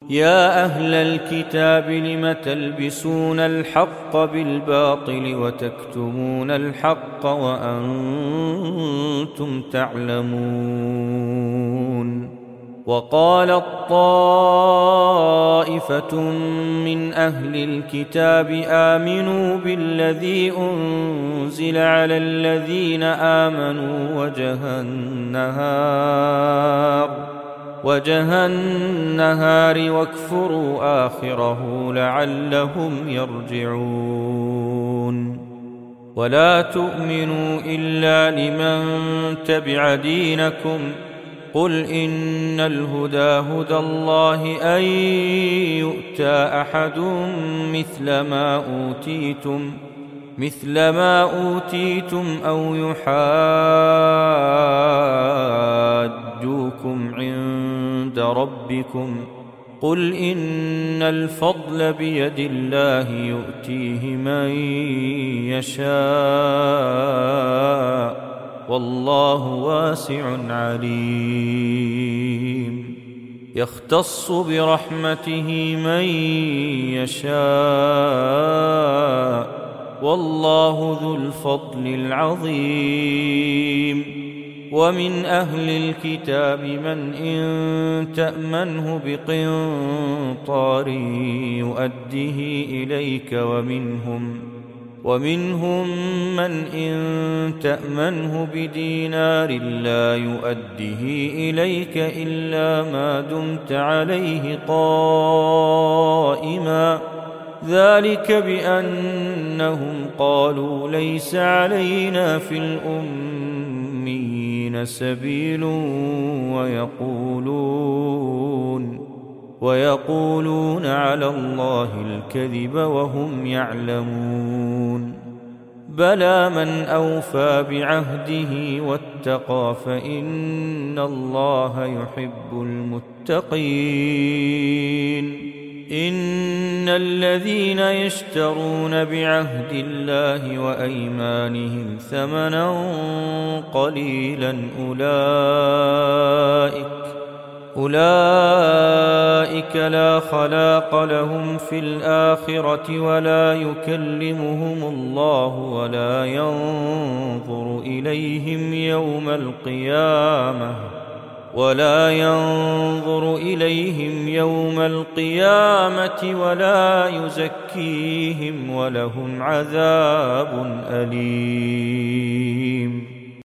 يا أهل الكتاب لم تلبسون الحق بالباطل وتكتمون الحق وأنتم تعلمون وقالت طائفة من أهل الكتاب آمنوا بالذي أنزل على الذين آمنوا وجه النهار واكفروا آخره لعلهم يرجعون ولا تؤمنوا إلا لمن تبع دينكم قل إن الهدى هدى الله أن يؤتى أحد مثل ما أوتيتم أو يحاجوكم عند ربكم قل إن الفضل بيد الله يؤتيه من يشاء والله واسع عليم يختص برحمته من يشاء والله ذو الفضل العظيم ومن أهل الكتاب من إن تأمنه بقنطار يؤده إليك ومنهم من إن تأمنه بدينار لا يؤده إليك إلا ما دمت عليه قائما ذلك بأنهم قالوا ليس علينا في الأميين سبيل ويقولون على الله الكذب وهم يعلمون بلى من أوفى بعهده واتقى فإن الله يحب المتقين إن الذين يشترون بعهد الله وأيمانهم ثمنا قليلا أولئك لا خلاق لهم في الآخرة ولا يكلمهم الله ولا ينظر إليهم يوم القيامة ولا يزكيهم ولهم عذاب أليم